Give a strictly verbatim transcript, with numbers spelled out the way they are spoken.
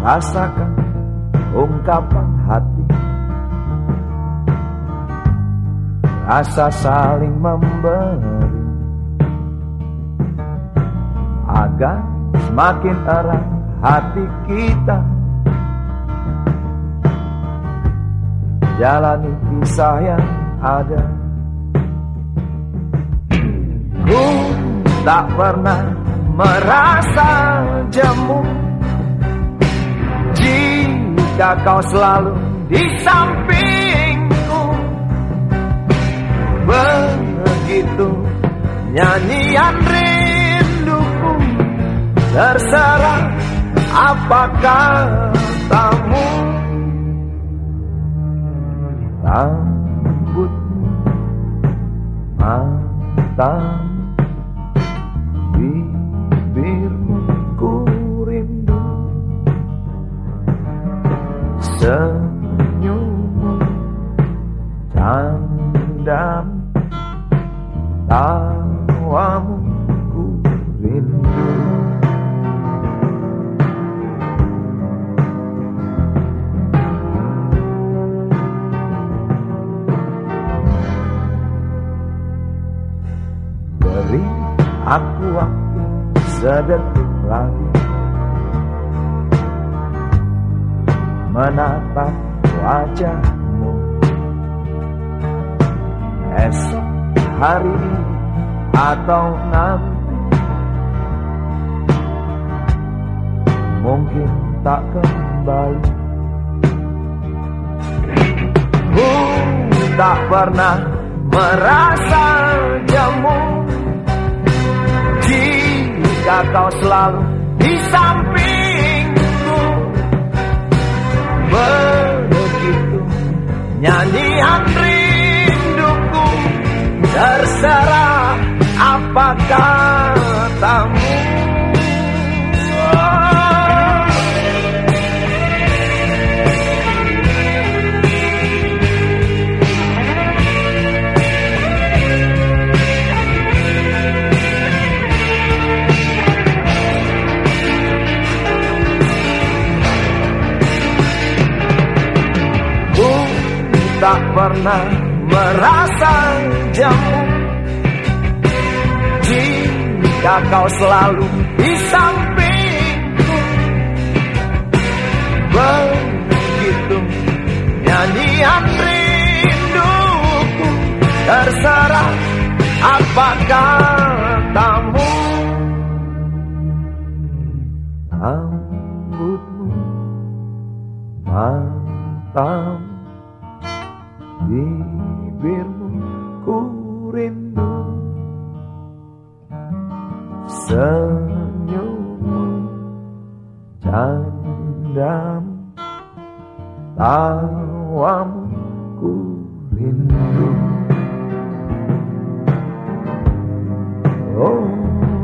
rasakan ungkapan hati, rasa saling memberi, agar semakin erat hati kita. Jalani kisah yang ada. Ku tak pernah merasa jemu jika kau selalu di sampingku. Begitu nyanyian rinduku, terserah apa katamu. Rambutmu, matamu, bibirmu ku rindu, senyummu, candamu, tawamu ku rindu. Beri aku waktu sedetik lagi menatap wajahmu. Esok hari ini atau nanti mungkin tak kembali. Ku tak pernah merasa jemu jika kau selalu di sampingku. Begitu nyanyian rinduku, terserah apa katamu. Tak pernah merasa jemu jika kau selalu di sampingku. Begitu nyanyian rinduku, terserah apa katamu. Rambutmu, matamu, bibirmu ku rindu, senyummu, candamu, tawamu ku rindu. Oh.